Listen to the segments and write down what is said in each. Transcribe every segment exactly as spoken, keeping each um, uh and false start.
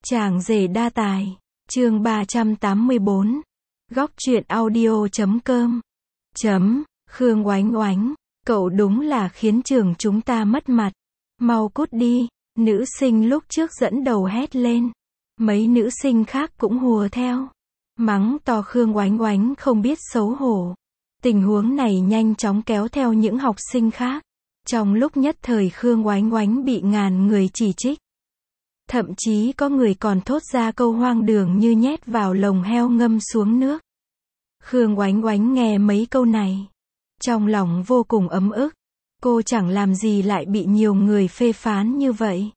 Chàng rể đa tài, chương ba trăm tám mươi bốn, góc truyện audio chấm com, chấm, Khương Oánh Oánh, cậu đúng là khiến trường chúng ta mất mặt, mau cút đi, nữ sinh lúc trước dẫn đầu hét lên, mấy nữ sinh khác cũng hùa theo, mắng to Khương Oánh Oánh không biết xấu hổ, tình huống này nhanh chóng kéo theo những học sinh khác, trong lúc nhất thời Khương Oánh Oánh bị ngàn người chỉ trích. Thậm chí có người còn thốt ra câu hoang đường như nhét vào lồng heo ngâm xuống nước. Khương Oánh Oánh nghe mấy câu này, trong lòng vô cùng ấm ức, cô chẳng làm gì lại bị nhiều người phê phán như vậy.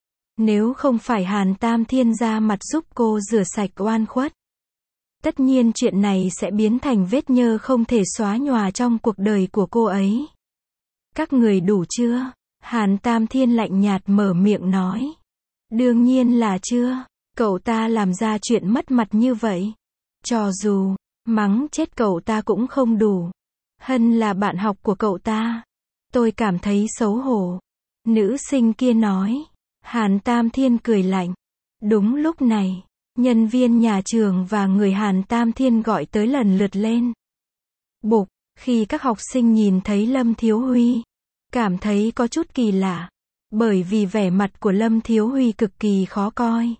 Nếu không phải Hàn Tam Thiên ra mặt giúp cô rửa sạch oan khuất, tất nhiên chuyện này sẽ biến thành vết nhơ không thể xóa nhòa trong cuộc đời của cô ấy. Các người đủ chưa? Hàn Tam Thiên lạnh nhạt mở miệng nói. Đương nhiên là chưa, cậu ta làm ra chuyện mất mặt như vậy. Cho dù, mắng chết cậu ta cũng không đủ. Hân là bạn học của cậu ta. Tôi cảm thấy xấu hổ. Nữ sinh kia nói. Hàn Tam Thiên cười lạnh. Đúng lúc này, nhân viên nhà trường và người Hàn Tam Thiên gọi tới lần lượt lên. Bục, khi các học sinh nhìn thấy Lâm Thiếu Huy, cảm thấy có chút kỳ lạ. Bởi vì vẻ mặt của Lâm Thiếu Huy cực kỳ khó coi.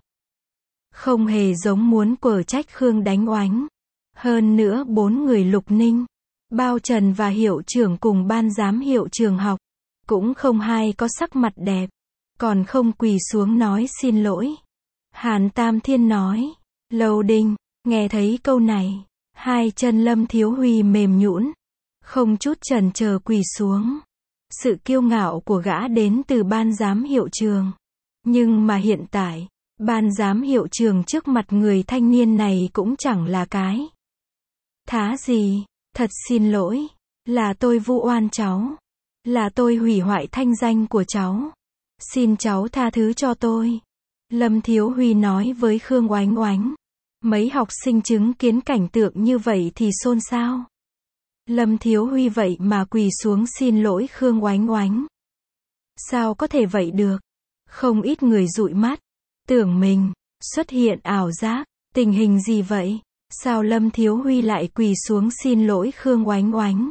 Không hề giống muốn quở trách Khương đánh oánh. Hơn nữa bốn người Lục Ninh, Bao Trần và hiệu trưởng cùng ban giám hiệu trường học, cũng không hay có sắc mặt đẹp, còn không quỳ xuống nói xin lỗi. Hàn Tam Thiên nói, Lâu Đinh, nghe thấy câu này, hai chân Lâm Thiếu Huy mềm nhũn, không chút chần chờ quỳ xuống. Sự kiêu ngạo của gã đến từ ban giám hiệu trường. Nhưng mà hiện tại, ban giám hiệu trường trước mặt người thanh niên này cũng chẳng là cái thá gì. Thật xin lỗi, là tôi vu oan cháu, là tôi hủy hoại thanh danh của cháu. Xin cháu tha thứ cho tôi. Lâm Thiếu Huy nói với Khương Oánh Oánh. Mấy học sinh chứng kiến cảnh tượng như vậy thì xôn xao. Lâm Thiếu Huy vậy mà quỳ xuống xin lỗi Khương Oánh Oánh. Sao có thể vậy được? Không ít người dụi mắt, tưởng mình xuất hiện ảo giác, tình hình gì vậy? Sao Lâm Thiếu Huy lại quỳ xuống xin lỗi Khương Oánh Oánh?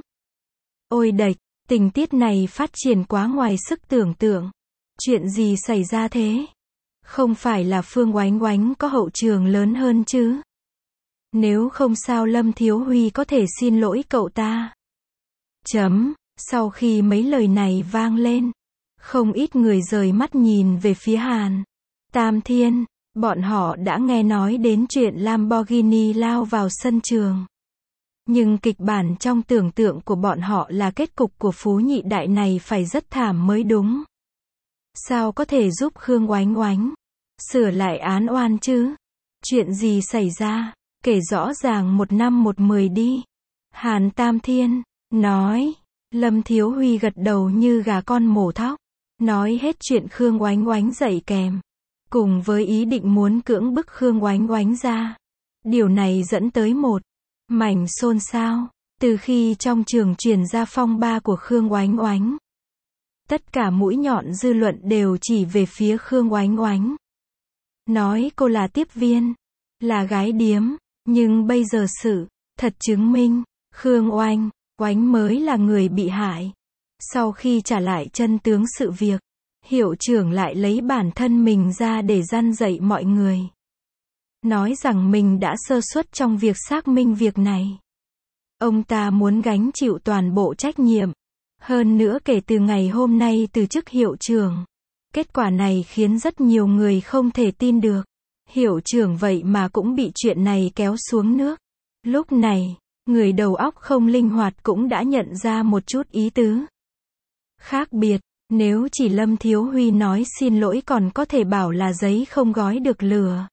Ôi đệch, tình tiết này phát triển quá ngoài sức tưởng tượng. Chuyện gì xảy ra thế? Không phải là Phương Oánh Oánh có hậu trường lớn hơn chứ? Nếu không sao Lâm Thiếu Huy có thể xin lỗi cậu ta? Chấm, sau khi mấy lời này vang lên, không ít người rời mắt nhìn về phía Hàn Tam Thiên, bọn họ đã nghe nói đến chuyện Lamborghini lao vào sân trường. Nhưng kịch bản trong tưởng tượng của bọn họ là kết cục của phú nhị đại này phải rất thảm mới đúng. Sao có thể giúp Khương Oánh Oánh sửa lại án oan chứ? Chuyện gì xảy ra? Kể rõ ràng một năm một mười đi. Hàn Tam Thiên nói. Lâm Thiếu Huy gật đầu như gà con mổ thóc, nói hết chuyện Khương Oánh Oánh dạy kèm, cùng với ý định muốn cưỡng bức Khương Oánh Oánh ra. Điều này dẫn tới một mảnh xôn xao. Từ khi trong trường truyền ra phong ba của Khương Oánh Oánh, tất cả mũi nhọn dư luận đều chỉ về phía Khương Oánh Oánh. Nói cô là tiếp viên, là gái điếm. Nhưng bây giờ sự thật chứng minh, Khương Oanh Oánh mới là người bị hại. Sau khi trả lại chân tướng sự việc, hiệu trưởng lại lấy bản thân mình ra để răn dạy mọi người. Nói rằng mình đã sơ suất trong việc xác minh việc này. Ông ta muốn gánh chịu toàn bộ trách nhiệm. Hơn nữa kể từ ngày hôm nay từ chức hiệu trưởng. Kết quả này khiến rất nhiều người không thể tin được. Hiệu trưởng vậy mà cũng bị chuyện này kéo xuống nước. Lúc này, người đầu óc không linh hoạt cũng đã nhận ra một chút ý tứ khác biệt. Nếu chỉ Lâm Thiếu Huy nói xin lỗi còn có thể bảo là giấy không gói được lửa.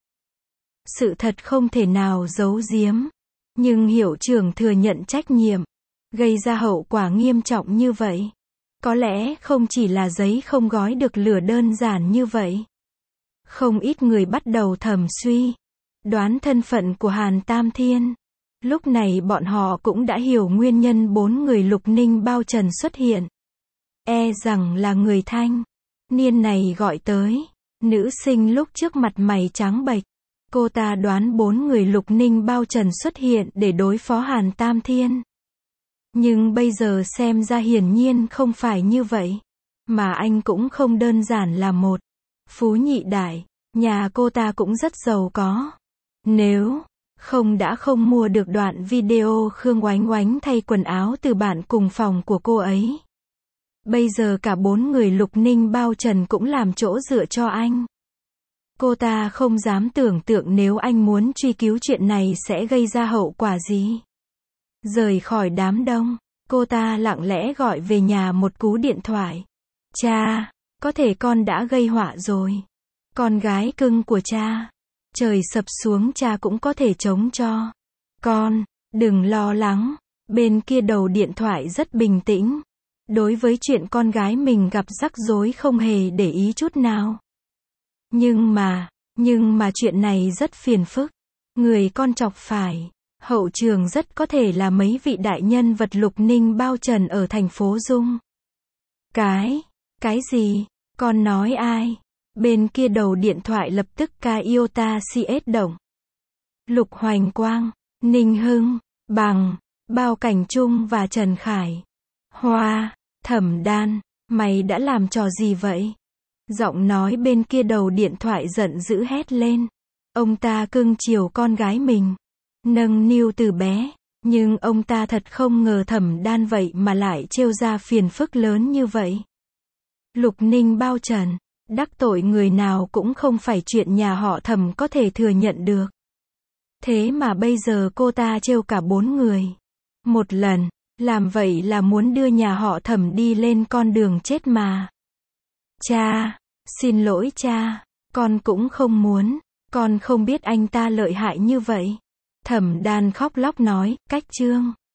Sự thật không thể nào giấu giếm. Nhưng hiệu trưởng thừa nhận trách nhiệm, gây ra hậu quả nghiêm trọng như vậy. Có lẽ không chỉ là giấy không gói được lửa đơn giản như vậy. Không ít người bắt đầu thầm suy, đoán thân phận của Hàn Tam Thiên. Lúc này bọn họ cũng đã hiểu nguyên nhân bốn người Lục Ninh Bao Trần xuất hiện. E rằng là người thanh niên này gọi tới. Nữ sinh lúc trước mặt mày trắng bệch. Cô ta đoán bốn người Lục Ninh bao trần xuất hiện để đối phó Hàn Tam Thiên. Nhưng bây giờ xem ra hiển nhiên không phải như vậy. Mà anh cũng không đơn giản là một phú nhị đại. Nhà cô ta cũng rất giàu có. Nếu không đã không mua được đoạn video Khương Oánh Oánh thay quần áo từ bạn cùng phòng của cô ấy. Bây giờ cả bốn người Lục Ninh bao trần cũng làm chỗ dựa cho anh. Cô ta không dám tưởng tượng nếu anh muốn truy cứu chuyện này sẽ gây ra hậu quả gì. Rời khỏi đám đông, cô ta lặng lẽ gọi về nhà một cú điện thoại. Cha, có thể con đã gây họa rồi. Con gái cưng của cha. Trời sập xuống cha cũng có thể chống cho. Con, đừng lo lắng. Bên kia đầu điện thoại rất bình tĩnh. Đối với chuyện con gái mình gặp rắc rối không hề để ý chút nào. Nhưng mà, nhưng mà chuyện này rất phiền phức. Người con chọc phải, hậu trường rất có thể là mấy vị đại nhân vật Lục Ninh bao trần ở thành phố Dung. Cái, cái gì? Con nói ai? Bên kia đầu điện thoại lập tức ca iota cs động. Lục Hoành Quang, Ninh Hưng, Bằng, Bao Cảnh Trung và Trần Khải. Hoa, Thẩm Đan, mày đã làm trò gì vậy? Giọng nói bên kia đầu điện thoại giận dữ hét lên. Ông ta cưng chiều con gái mình. Nâng niu từ bé. Nhưng ông ta thật không ngờ Thẩm Đan vậy mà lại trêu ra phiền phức lớn như vậy. Lục Ninh bao trần. Đắc tội người nào cũng không phải chuyện nhà họ Thẩm có thể thừa nhận được. Thế mà bây giờ cô ta trêu cả bốn người. Một lần, làm vậy là muốn đưa nhà họ Thẩm đi lên con đường chết mà. Cha, xin lỗi cha, con cũng không muốn, con không biết anh ta lợi hại như vậy. Thẩm Đan khóc lóc nói, cách chương.